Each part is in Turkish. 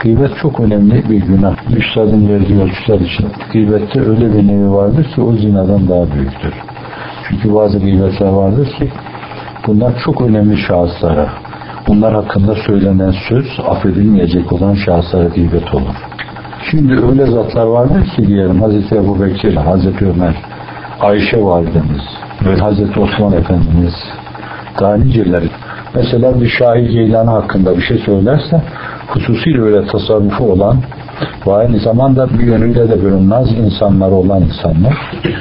Gıybet çok önemli bir günah. Üstadın verdiği ölçüler için gıybette öyle bir nevi vardır ki o zinadan daha büyüktür. Çünkü bazı gıybetler vardır ki bunlar çok önemli şahıslara, bunlar hakkında söylenen söz affedilmeyecek olan şahıslara gıybet olur. Şimdi öyle zatlar vardır ki diyelim Hazreti Ebubekir, Hazreti Ömer, Ayşe validemiz ve Hazreti Osman Efendimiz, daha niceleri. Mesela bir Şahi Geylani hakkında bir şey söylerse hususiyle öyle tasarrufu olan ve aynı zamanda bir yönüyle de böyle naz insanları olan insanlar,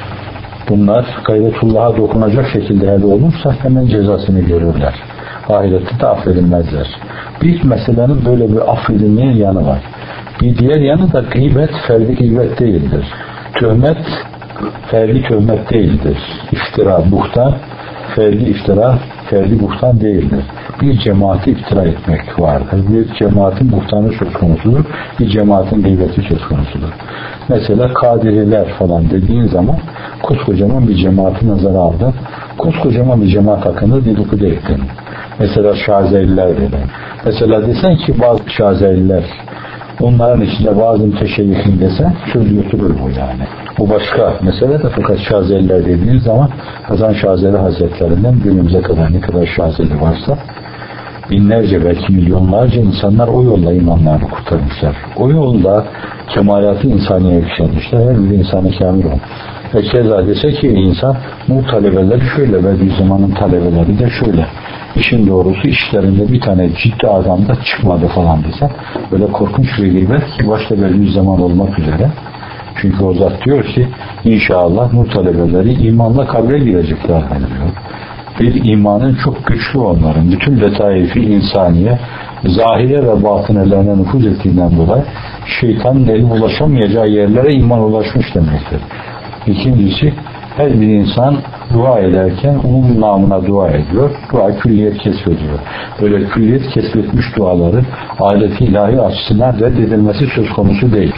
bunlar gayretullah'a dokunacak şekilde hele olursa hemen cezasını görürler. Ahirette de affedilmezler. Bir meselenin böyle bir affedilmeyen yanı var. Bir diğer yanı da gıybet, ferdi gıybet değildir. Töhmet, ferdi töhmet değildir. İftira, buhtan, ferdi iftira, ferdi buhtan değildir. Bir cemaati iftira etmek vardır. Bir cemaatin buhtanı söz konusudur. Bir cemaatin gıybeti söz konusudur. Mesela Kadiriler falan dediğin zaman koskocaman bir cemaati nazara aldın. Koskocaman bir cemaat hakkında dedikodu ettin. Mesela Şazeliler dedi. Mesela desen ki bazı Şazeliler, onların içinde bazı müteşeyyihin desen söz götürür bu yani. Bu başka mesele de, fakat Şazeliler dediğiniz zaman Hazan Şazeli Hazretlerinden günümüze kadar ne kadar Şazeli varsa binlerce belki milyonlarca insanlar o yolla imanlarını kurtarmışlar. O yolda kemalatı insaniye yükselmişler. Her bir insana kamil olmuş. Ve keza dese ki insan bu talebeleri şöyle ve bir zamanın talebeleri de şöyle. İşin doğrusu işlerinde bir tane ciddi adam da çıkmadı falan dese böyle korkunç bir gıybet ki başta Bediüzzaman olmak üzere. Çünkü o zat diyor ki inşallah nur talebeleri imanla kabre girecekler diyor. Bir imanın çok güçlü onların. Bütün letaifi insaniye zahire ve batınelerine nüfuz ettiğinden dolayı şeytanın eli ulaşamayacağı yerlere iman ulaşmış demektir. İkincisi, her bir insan dua ederken onun namına dua ediyor. Dua külliyet kesbediyor. Böyle külliyet kesbetmiş duaların alet-i ilahi açısından reddedilmesi söz konusu değil.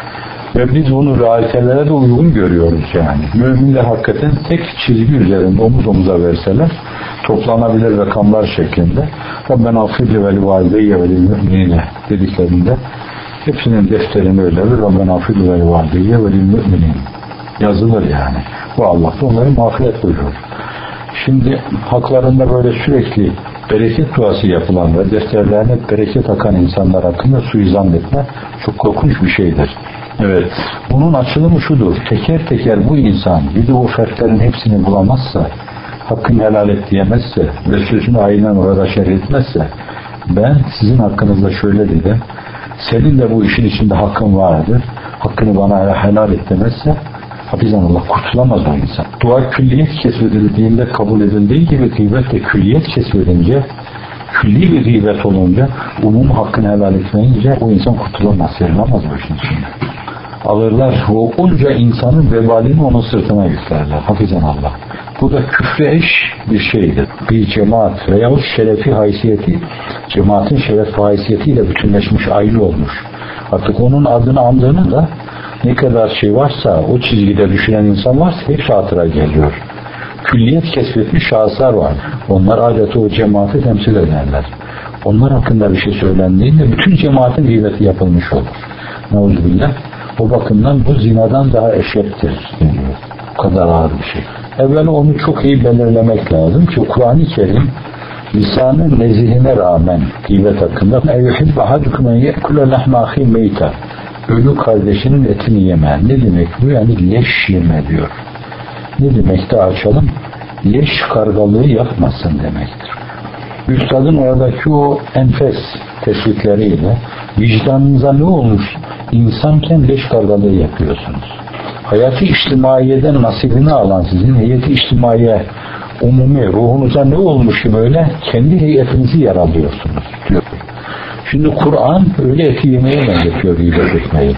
Ve biz bunu realitelere de uygun görüyoruz yani. Müminler hakikaten tek çizgi üzerinde omuz omuza verseler toplanabilir rakamlar şeklinde Rabben affirli veli valideyye veli müminine dediklerinde hepsinin defterini öyle bir Rabben affirli veli valideyye veli müminin yazılır yani. Bu Allah da onları mağfiret buyurur. Şimdi haklarında böyle sürekli bereket duası yapılan ve defterlerine bereket akan insanlar hakkında suizan etme çok korkunç bir şeydir. Evet. Bunun açılımı şudur. Teker teker bu insan bir de o fertlerin hepsini bulamazsa, hakkını helal et diyemezse ve sözünü aynen orada şerh etmezse, ben sizin hakkınızda şöyle dedim, senin de bu işin içinde hakkın vardır, hakkını bana helal et demezse, hafizanallah kurtulamaz o insan. Dua külliyet kesbedildiğinde kabul edildiği gibi gıybet de külliyet kesbedince, külli bir gıybet olunca, umum hakkını helal etmeyince o insan kurtulamaz, serilemez bu işin içinde. Alırlar o onca insanın vebalini onun sırtına yüklerler. Hafizanallah. Bu da küfre eş bir şeydir. Bir cemaat veyahut şerefi haysiyeti, cemaatin şeref haysiyetiyle bütünleşmiş, ayrı olmuş. Artık onun adını andığını da ne kadar şey varsa, o çizgide düşünen insan varsa hepsi hatıra geliyor. Külliyet kesbetmiş şahıslar var. Onlar adeta o cemaati temsil ederler. Onlar hakkında bir şey söylendiğinde bütün cemaatin gıybeti yapılmış olur. Neuzubillah. O bakımdan bu zinadan daha eşittir deniyor. O kadar ağır bir şey. Evvela onu çok iyi belirlemek lazım ki Kur'an-ı Kerim lisanın nezihine rağmen gıybet hakkında eyyuhibbe ahadukum ye'kule lahme ahi meyta, ölü kardeşinin etini yeme. Ne demek bu? Yani leş yeme diyor. Ne demek de açalım? Leş kargalığı yapmasın demektir. Üstadın oradaki o enfes tespitleriyle vicdanınıza ne olmuş? İnsanken leş kargalığı yapıyorsunuz. Hayatı içtimaiyeden nasibini alan sizin heyeti içtimaiye umumi ruhunuza ne olmuş ki böyle kendi heyetinizi yaralıyorsunuz diyor. Şimdi Kur'an öyle eti yemeye benzetiyor gıybet etmeyi.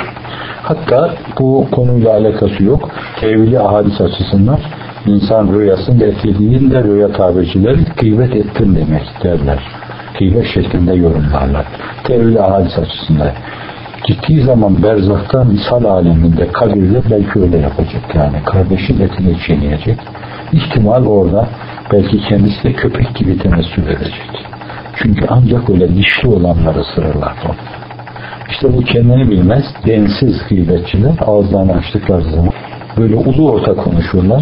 Hatta bu konuyla alakası yok. Tevili ahadis açısından insan rüyasında et yediğinde rüya tabircileri gıybet ettin demek derler. Gıybet şeklinde yorumlarlar. Tevili ahadis açısından. Gittiği zaman berzakta misal aleminde kabirde belki öyle yapacak yani. Kardeşin etini çiğneyecek. İhtimal orada belki kendisi de köpek gibi temessül edecek. Çünkü ancak öyle dişli olanları ısırırlar. İşte bu kendini bilmez, densiz gıybetçiler ağızlarını açtıkları zaman böyle ulu orta konuşurlar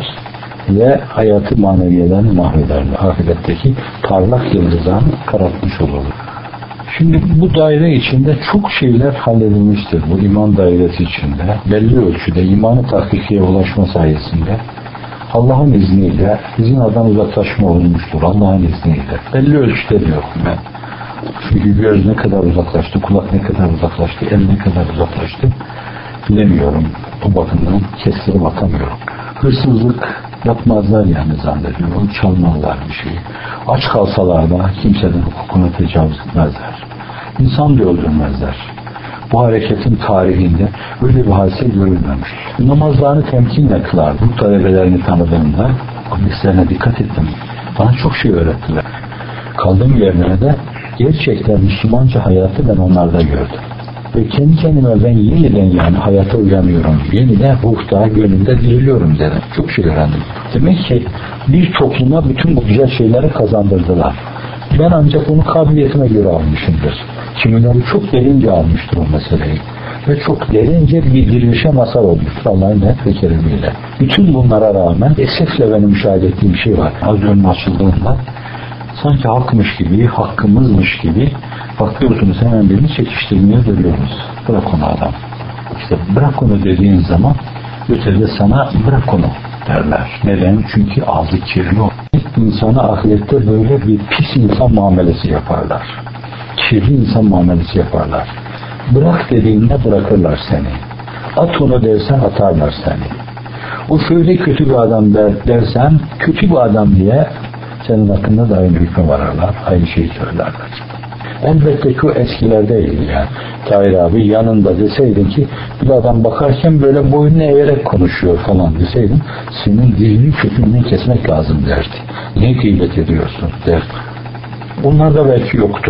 ve hayatı maneviyelerini mahvederler. Ahiretteki parlak yıldızlarını karartmış olurlar. Şimdi bu daire içinde çok şeyler halledilmiştir. Bu iman dairesi içinde belli ölçüde imanı tahkikiye ulaşma sayesinde Allah'ın izniyle zinadan uzaklaşma olmuştur. Allah'ın izniyle. Belli ölçüde diyorum ben. Çünkü göz ne kadar uzaklaştı, kulak ne kadar uzaklaştı, el ne kadar uzaklaştı bilemiyorum. Bu bakımdan kestirip atamıyorum. Hırsızlık yapmazlar yani zannediyorum. Çalmazlar bir şeyi. Aç kalsalar da kimsenin hukukuna tecavüz etmezler. İnsan da öldürmezler. Bu hareketin tarihinde öyle bir hadise görülmemiş. Namazlarını temkinle kılardı. Bu talebelerini tanıdığımda hadislerine dikkat ettim. Bana çok şey öğrettiler. Kaldığım yerlerde gerçekten Müslümanca hayatı ben onlarda gördüm. Ve kendi kendime ben yeniden yani hayata uyanıyorum. Yeniden ruhta, gönlümde diriliyorum dedim. Çok şey öğrendim. Demek ki bir topluma bütün bu güzel şeyleri kazandırdılar. Ben ancak onu kabiliyetime göre almışımdır. Kimileri çok derince almıştır o meseleyi. Ve çok derince bir dirilişe mazhar olmuştur Allah'ın net ve keremiyle. Bütün bunlara rağmen esefle benim müşahede ettiğim bir şey var. Az önce açıldığında sanki halkmış gibi, hakkımızmış gibi bakıyorsunuz hemen birini çekiştirmeye görüyoruz. Bırak onu adam. İşte bırak onu dediğin zaman ötede sana bırak onu derler. Neden? Çünkü ağzı kirli o. İnsana ahirette böyle bir pis insan muamelesi yaparlar. Kirli insan muamelesi yaparlar. Bırak dediğinde bırakırlar seni. At onu dersen atarlar seni. O şöyle kötü bir adam dersen kötü bir adam diye senin hakkında da aynı hükme vararlar. Aynı şeyi söylerler. Elbette ki o eskilerdeydi yani. Tahir abi yanında deseydin ki bir adam bakarken böyle boynunu eğerek konuşuyor falan deseydin senin dilini kökünden kesmek lazım derdi. Ne gıybet ediyorsun derdi. Onlar da belki yoktu.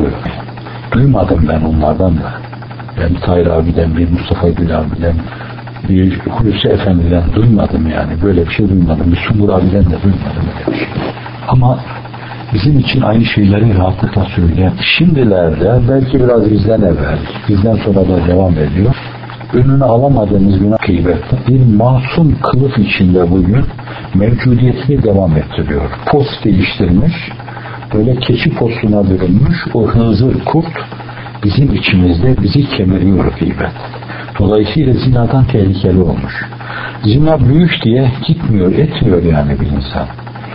Duymadım ben onlardan da. Ben Tahir abiden, bir Mustafa Gül abiden, bir Hulusi Efendi'den duymadım yani. Böyle bir şey duymadım. Bir Sungur abiden de duymadım öyle bir şey. Ama bizim için aynı şeyleri rahatlıkla söyleyen, şimdilerde belki biraz bizden evvel, bizden sonra da devam ediyor. Önünü alamadığımız günah gıybette bir masum kılıf içinde bugün mevcudiyetini devam ettiriyor. Post değiştirmiş, böyle keçi postuna bürünmüş o hınzır kurt bizim içimizde bizi kemiriyor gıybet. Dolayısıyla zinadan tehlikeli olmuş. Zina büyük diye gitmiyor, etmiyor yani bir insan.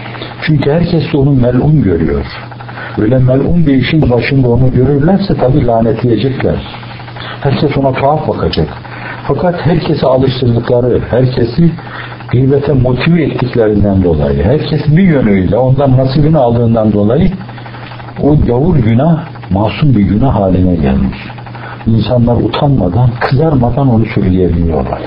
Çünkü herkes de onu melun görüyor. Öyle melun bir işin başında onu görürlerse tabii lanetleyecekler. Herkes ona tuhaf bakacak. Fakat herkese alıştırdıkları, herkesi gıybete motive ettiklerinden dolayı, herkes bir yönüyle ondan nasibini aldığından dolayı o gavur günah masum bir günah haline gelmiş. İnsanlar utanmadan, kızarmadan onu söyleyebiliyorlar.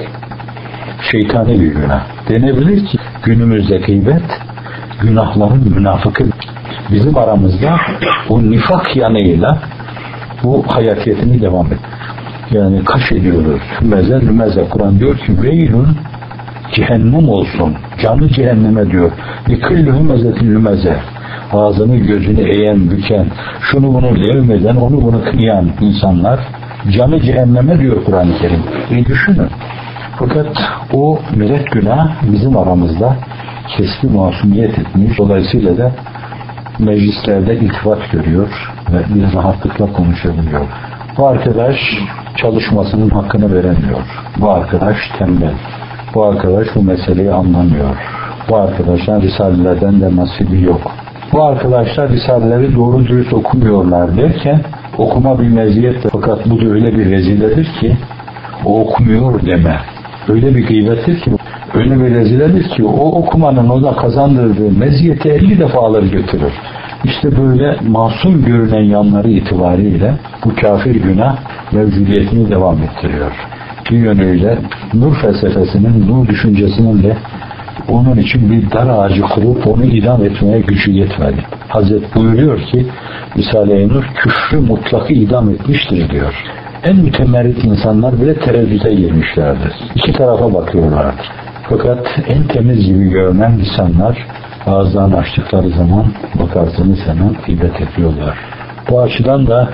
Şeytani bir günah. Denebilir ki günümüzde gıybet günahların münafıkı. Bizim aramızda o nifak yanıyla bu hayatiyetini devam et. Yani kaş ediyoruz. Lümeze Kur'an diyor ki veylün cehennem olsun. Canı cehenneme diyor. Likilli hümezetin lümeze. Ağzını gözünü eğen, büken, şunu bunu devmeden, onu bunu kıyan insanlar canı cehenneme diyor Kur'an-ı Kerim. Düşünün. Fakat o melek günah bizim aramızda keskin masumiyet etmiş. Dolayısıyla da meclislerde iltifat görüyor ve bir rahatlıkla konuşabiliyor. Bu arkadaş çalışmasının hakkını veremiyor. Bu arkadaş tembel. Bu arkadaş bu meseleyi anlamıyor. Bu arkadaşlar risalelerden de nasibi yok. Bu arkadaşlar risaleleri doğru dürüst okumuyorlar derken okuma bir meziyettir. Fakat bu da öyle bir reziledir ki o okumuyor deme. Öyle bir gıybettir ki, öyle bir reziledir ki o okumanın ona kazandırdığı meziyeti 50 defa alır götürür. İşte böyle masum görünen yanları itibariyle bu kafir günah mevcudiyetini devam ettiriyor. Bir yönüyle nur felsefesinin, nur düşüncesinin de onun için bir dar ağacı kurup onu idam etmeye gücü yetmedi. Hazret buyuruyor ki Risale-i Nur küfrü mutlakı idam etmiştir diyor. En mütemerrit insanlar bile tereddüte girmişlerdir. İki tarafa bakıyorlardır. Fakat en temiz gibi görünen insanlar ağızlarını açtıkları zaman bakarsınız hemen gıybet ediyorlar. Bu açıdan da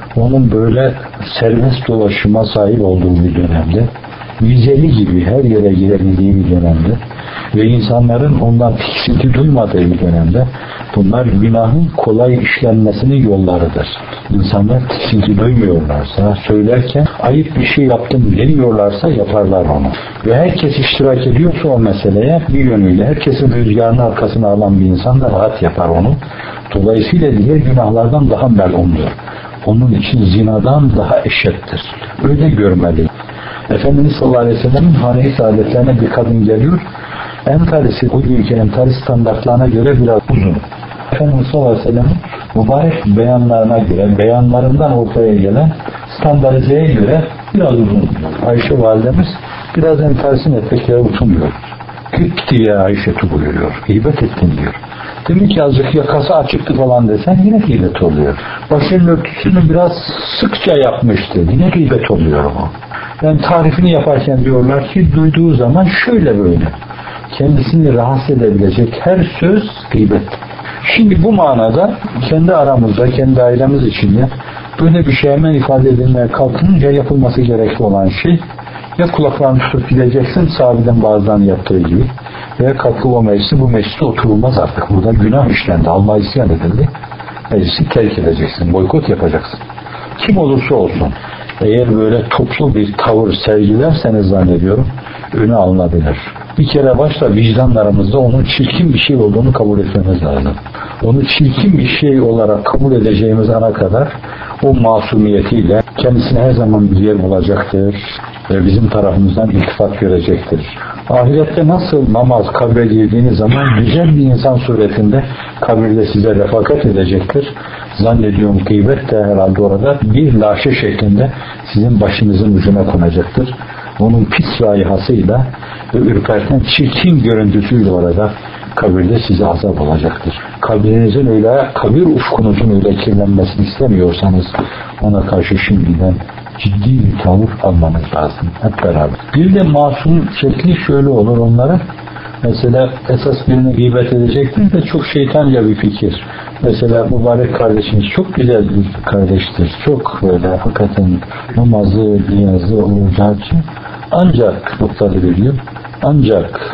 onun böyle serbest dolaşıma sahip olduğu bir dönemde, vizeli gibi her yere girebildiği bir dönemde ve insanların ondan tiksinti duymadığı bir dönemde, bunlar günahın kolay işlenmesinin yollarıdır. İnsanlar tiksinti duymuyorlarsa, söylerken ayıp bir şey yaptım demiyorlarsa yaparlar onu. Ve herkes iştirak ediyorsa o meseleye bir yönüyle, herkesin rüzgarını arkasına alan bir insan da rahat yapar onu. Dolayısıyla diğer günahlardan daha melumdur. Onun için zinadan daha eşittir. Öyle görmeli. Efendimiz sallallahu aleyhi ve sellem'in hane-i saadetlerine bir kadın geliyor. Entarisi, bugünkü entari standartlarına göre biraz uzun. Efendimiz sallallahu aleyhi ve sellem'in mübarek beyanlarına göre, beyanlarından ortaya gelen standartizeye göre biraz uzun. Ayşe validemiz biraz entarisini etmek yere utanmıyor. Gitti ya Ayşe buyuruyor. Gıybet ettin diyor. Demek ki azıcık yakası açıktı falan desen yine gıybet oluyor. Başının örtüsünü biraz sıkça yapmıştı. Yine gıybet oluyor o. Yani tarifini yaparken diyorlar ki duyduğu zaman şöyle böyle. Kendisini rahatsız edebilecek her söz gıybet. Şimdi bu manada kendi aramızda, kendi ailemiz içinde böyle bir şey hemen ifade edilmeye kalkınca yapılması gerekli olan şey, ya kulaklarını tutup gideceksin sahabeden bazılarını yaptığı gibi, veya kalkıp o meclisi, bu mecliste oturulmaz artık. Burada günah işlendi, Allah'a isyan edildi. Meclisi terk edeceksin, boykot yapacaksın. Kim olursa olsun. Eğer böyle toplu bir tavır sergilerseniz zannediyorum öne alınabilir. Bir kere başta vicdanlarımızda onun çirkin bir şey olduğunu kabul etmemiz lazım. Onu çirkin bir şey olarak kabul edeceğimiz ana kadar o masumiyetiyle kendisine her zaman bir yer bulacaktır ve bizim tarafımızdan iltifat görecektir. Ahirette nasıl namaz kabre girdiğiniz zaman güzel bir insan suretinde kabirde size refakat edecektir. Zannediyorum gıybet de herhalde orada bir laşe şeklinde sizin başınızın ucuna konacaktır. Onun pis rayihasıyla ve ürperten çirkin görüntüsüyle orada kabirde size azap olacaktır. Kabrinizin öyle, kabir ufkunuzun öyle kirlenmesini istemiyorsanız ona karşı şimdiden ciddi bir tavır almanız lazım. Hep beraber. Bir de masum şekli şöyle olur onlara. Mesela esas birini gıybet edecektir de çok şeytanca bir fikir. Mesela mübarek kardeşimiz çok güzel bir kardeştir. Çok böyle hakikaten namazı, niyazı, orucu ancak noktalı veriyor. Ancak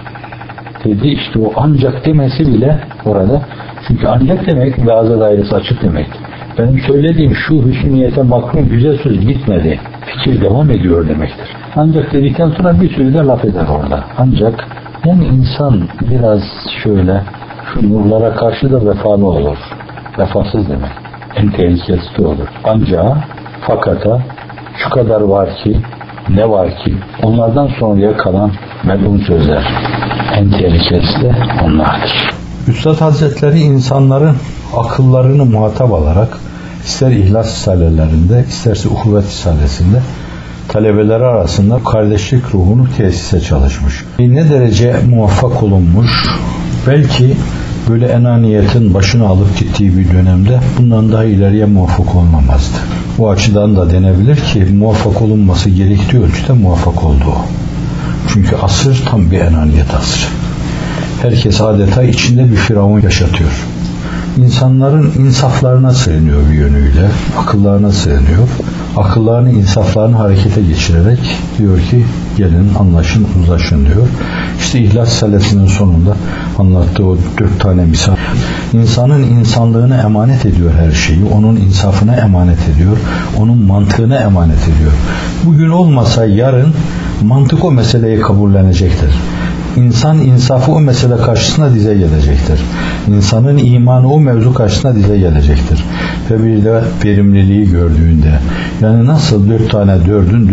dedi işte o ancak demesi bile orada. Çünkü ancak demek ve azı dairesi açık demek. Benim söylediğim şu hüsniyete makrum güzel söz bitmedi. Fikir devam ediyor demektir. Ancak dedikten sonra bir sürü de laf eder orada. Ancak yani insan biraz şöyle şu nurlara karşı da vefalı olur. Vefasız demek. En tehlikesi de olur. Ancak fakata şu kadar var ki ne var ki onlardan sonraya kalan melun sözler. En tehlikesi de onlardır. Üstad Hazretleri insanların akıllarını muhatap alarak ister İhlas Risalelerinde isterse Uhuvvet Risalesinde talebeleri arasında kardeşlik ruhunu tesise çalışmış. Ne derece muvaffak olunmuş, belki böyle enaniyetin başını alıp gittiği bir dönemde bundan daha ileriye muvaffak olmamazdı. Bu açıdan da denebilir ki muvaffak olunması gerektiği ölçüde muvaffak oldu o. Çünkü asır tam bir enaniyet asrı. Herkes adeta içinde bir firavun yaşatıyor. İnsanların insaflarına sığınıyor bir yönüyle, akıllarına sığınıyor. Akıllarını, insaflarını harekete geçirerek diyor ki gelin anlaşın, uzlaşın diyor. İşte İhlas Risalesi'nin sonunda anlattığı o 4 tane misal. İnsanın insanlığına emanet ediyor her şeyi, onun insafına emanet ediyor, onun mantığına emanet ediyor. Bugün olmasa yarın mantık o meseleyi kabullenecektir. İnsan insafı o mesele karşısında dize gelecektir. İnsanın imanı o mevzu karşısında dize gelecektir. Ve bir de verimliliği gördüğünde, yani nasıl 4 tane 4'ün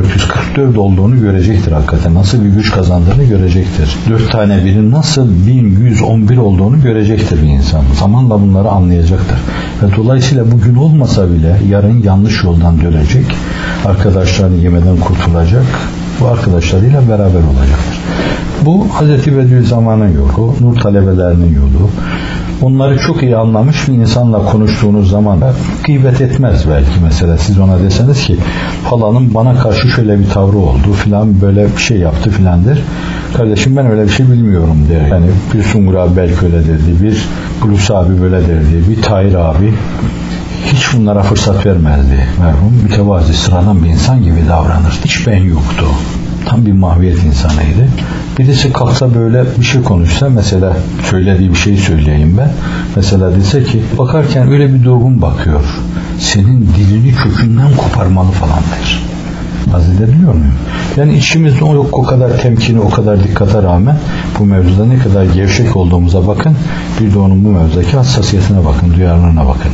4444 olduğunu görecektir hakikaten. Nasıl bir güç kazandığını görecektir. 4 tane 1'in nasıl 1111 olduğunu görecektir bir insan. Zamanla bunları anlayacaktır. Ve dolayısıyla bugün olmasa bile yarın yanlış yoldan dönecek, arkadaşlarını yemeden kurtulacak, bu arkadaşlarıyla beraber olacaktır. Bu Hz. Bediüzzaman'ın yolu, nur talebelerinin yolu. Onları çok iyi anlamış bir insanla konuştuğunuz zaman da gıybet etmez belki mesela. Siz ona deseniz ki falanın bana karşı şöyle bir tavrı oldu filan, böyle bir şey yaptı filandır. Kardeşim ben öyle bir şey bilmiyorum der. Yani bir Sungur abi belki öyle derdi, bir Bulus abi böyle derdi, bir Tahir abi Hiç bunlara fırsat vermezdi merhum. Mütevazi, sıradan bir insan gibi davranır. Hiç ben yoktu. Tam bir mahviyet insanıydı. Birisi kalksa böyle bir şey konuşsa, mesela söylediği bir şeyi söyleyeyim ben. Mesela dese ki, bakarken öyle bir durgun bakıyor. Senin dilini kökünden koparmalı falan der. Az edebiliyor muyum? Yani içimizde o kadar temkini, o kadar dikkate rağmen bu mevzuda ne kadar gevşek olduğumuza bakın. Bir de onun bu mevzudaki hassasiyetine bakın, duyarlılığına bakın.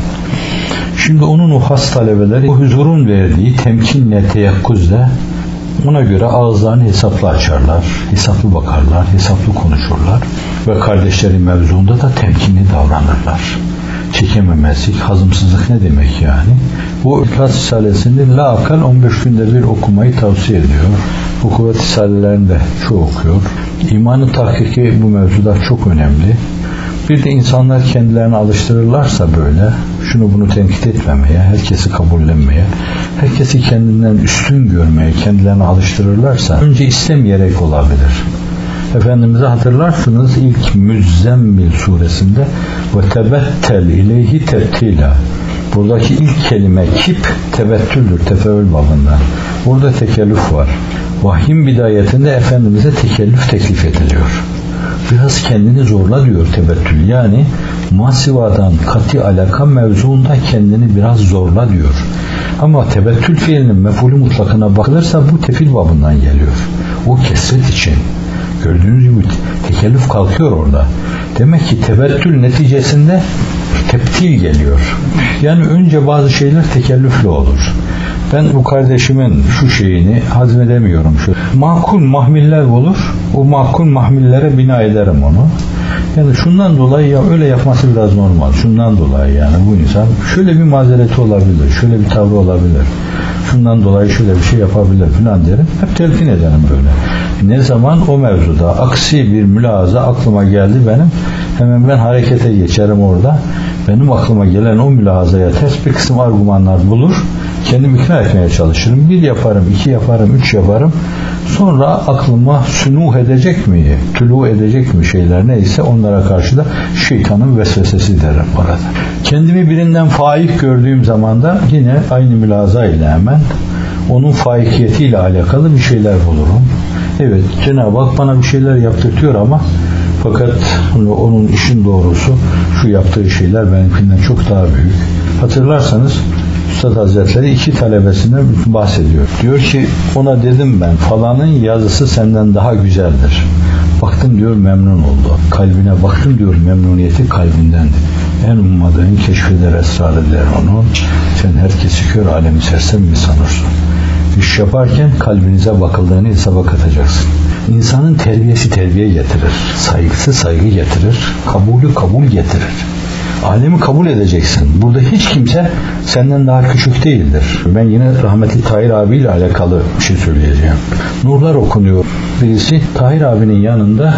Şimdi onun o has talebeleri o huzurun verdiği temkinle, teyakkuzla ona göre ağızlarını hesaplı açarlar, hesaplı bakarlar, hesaplı konuşurlar ve kardeşleri mevzuunda da temkinli davranırlar. Çekememezlik, hazımsızlık ne demek yani? Bu İhlas Risalesi'ni la akal 15 günde bir okumayı tavsiye ediyor. Ukuvvet Risalelerini de çok okuyor. İmanın tahkiki bu mevzuda çok önemli. Bir de insanlar kendilerini alıştırırlarsa böyle, şunu bunu tenkit etmemeye, herkesi kabullenmeye, herkesi kendinden üstün görmeye, kendilerini alıştırırlarsa, önce istemeyerek olabilir. Efendimiz'e hatırlarsınız ilk Müzzemmil suresinde ve tebettel ileyhi tebtila. Buradaki ilk kelime kip tebettüldür, tefeül babından. Burada tekellüf var. Vahyin bidayetinde Efendimiz'e tekellüf teklif ediliyor. Biraz kendini zorla diyor tebettül. Yani masivadan kati alaka mevzuunda kendini biraz zorla diyor. Ama tebettül fiilinin mef'ulü mutlakına bakılırsa bu tefil babından geliyor. O kesret için. Gördüğünüz gibi tekellüf kalkıyor orada. Demek ki tebettül neticesinde teptil geliyor. Yani önce bazı şeyler tekellüflü olur. Ben bu kardeşimin şu şeyini hazmedemiyorum. Makul mahmiller olur. O makul mahmillere bina ederim onu. Yani şundan dolayı ya öyle yapması biraz normal. Şundan dolayı yani bu insan şöyle bir mazereti olabilir. Şöyle bir tavrı olabilir. Şundan dolayı şöyle bir şey yapabilir falan derim. Hep telkin ederim böyle. Ne zaman o mevzuda aksi bir mülahaza aklıma geldi benim, hemen ben harekete geçerim orada. Benim aklıma gelen o mülahazaya ters bir kısım argümanlar bulur. Kendimi ikna etmeye çalışırım. 1 yaparım, 2 yaparım, 3 yaparım. Sonra aklıma sünuh edecek mi, tülû edecek mi şeyler neyse onlara karşı da şeytanın vesvesesi derim orada. Kendimi birinden faik gördüğüm zaman da yine aynı mülahaza ile hemen onun faikiyetiyle alakalı bir şeyler bulurum. Evet, Cenab-ı Hak bana bir şeyler yaptırtıyor ama fakat onun işin doğrusu şu yaptığı şeyler benimkinden çok daha büyük. Hatırlarsanız Üstad Hazretleri 2 talebesinden bahsediyor. Diyor ki ona dedim ben falanın yazısı senden daha güzeldir. Baktım diyor memnun oldu. Kalbine baktım diyor memnuniyeti kalbindendi. En ummadığın keşfeder esrarı der onun. Sen herkesi kör alemi sersem mi sanırsın? İş yaparken kalbinize bakıldığını hesaba katacaksın. İnsanın terbiyesi terbiye getirir. Saygısı saygı getirir. Kabulü kabul getirir. Alemi kabul edeceksin. Burada hiç kimse senden daha küçük değildir. Ben yine rahmetli Tahir abiyle alakalı bir şey söyleyeceğim. Nurlar okunuyor. Birisi Tahir abinin yanında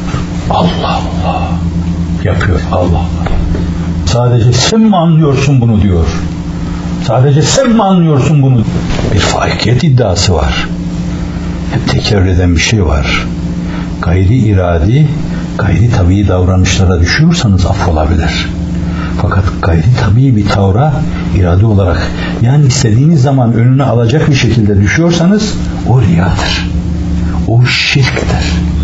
Allah Allah yapıyor. Allah Allah. Sadece sen mi anlıyorsun bunu diyor. Sadece sen mi anlıyorsun bunu? Bir faikiyet iddiası var. Hep tekerrür eden bir şey var. Gayri iradi, gayri tabii davranışlara düşüyorsanız affolabilir. Fakat gayri tabii bir tavra irade olarak, yani istediğiniz zaman önüne alacak bir şekilde düşüyorsanız o riyadır. O şirktir.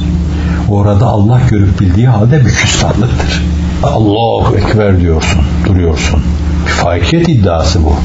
Orada Allah görüp bildiği halde bir küstahlıktır. Allahu Ekber diyorsun, duruyorsun. Bir faikiyet iddiası bu.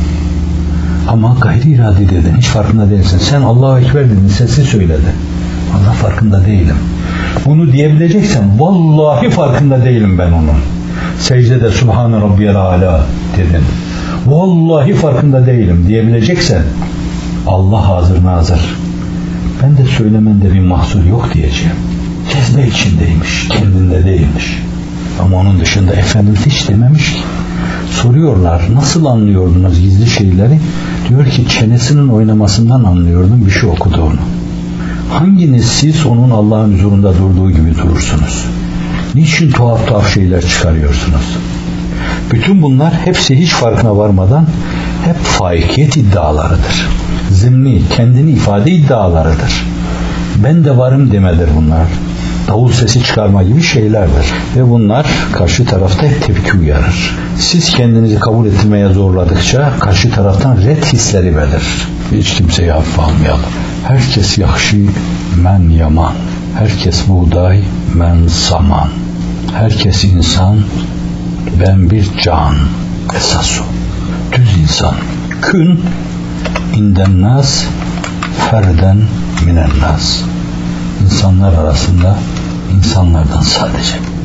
Ama gayri iradi dedin, hiç farkında değilsin. Sen Allahu Ekber dedin, sesi söyledi. Allah farkında değilim. Bunu diyebileceksen vallahi farkında değilim ben onun. Secdede Subhane Rabbiyel Ala dedin. Vallahi farkında değilim diyebileceksen Allah hazır nazır. Ben de söylemende bir mahsur yok diyeceğim. Cezbe içindeymiş, kendinde değilmiş. Ama onun dışında Efendimiz hiç dememiş ki. Soruyorlar, nasıl anlıyordunuz gizli şeyleri? Diyor ki çenesinin oynamasından anlıyordum bir şey okuduğunu. Hanginiz siz onun Allah'ın huzurunda durduğu gibi durursunuz? Niçin tuhaf tuhaf şeyler çıkarıyorsunuz? Bütün bunlar hepsi hiç farkına varmadan hep faikiyet iddialarıdır. Zimni, kendini ifade iddialarıdır. Ben de varım demedir bunlar. davul sesi çıkarma gibi şeylerdir. Ve bunlar karşı tarafta hep tepki uyarır. Siz kendinizi kabul ettirmeye zorladıkça karşı taraftan ret hisleri belir. Hiç kimseyi hafife almayalım. Herkes yakşı, men yaman. Herkes buğday, men saman. Herkes insan, ben bir can. Esas o. Düz insan. Kün inden nas, ferden minen nas. İnsanlar arasında insanlardan sadece.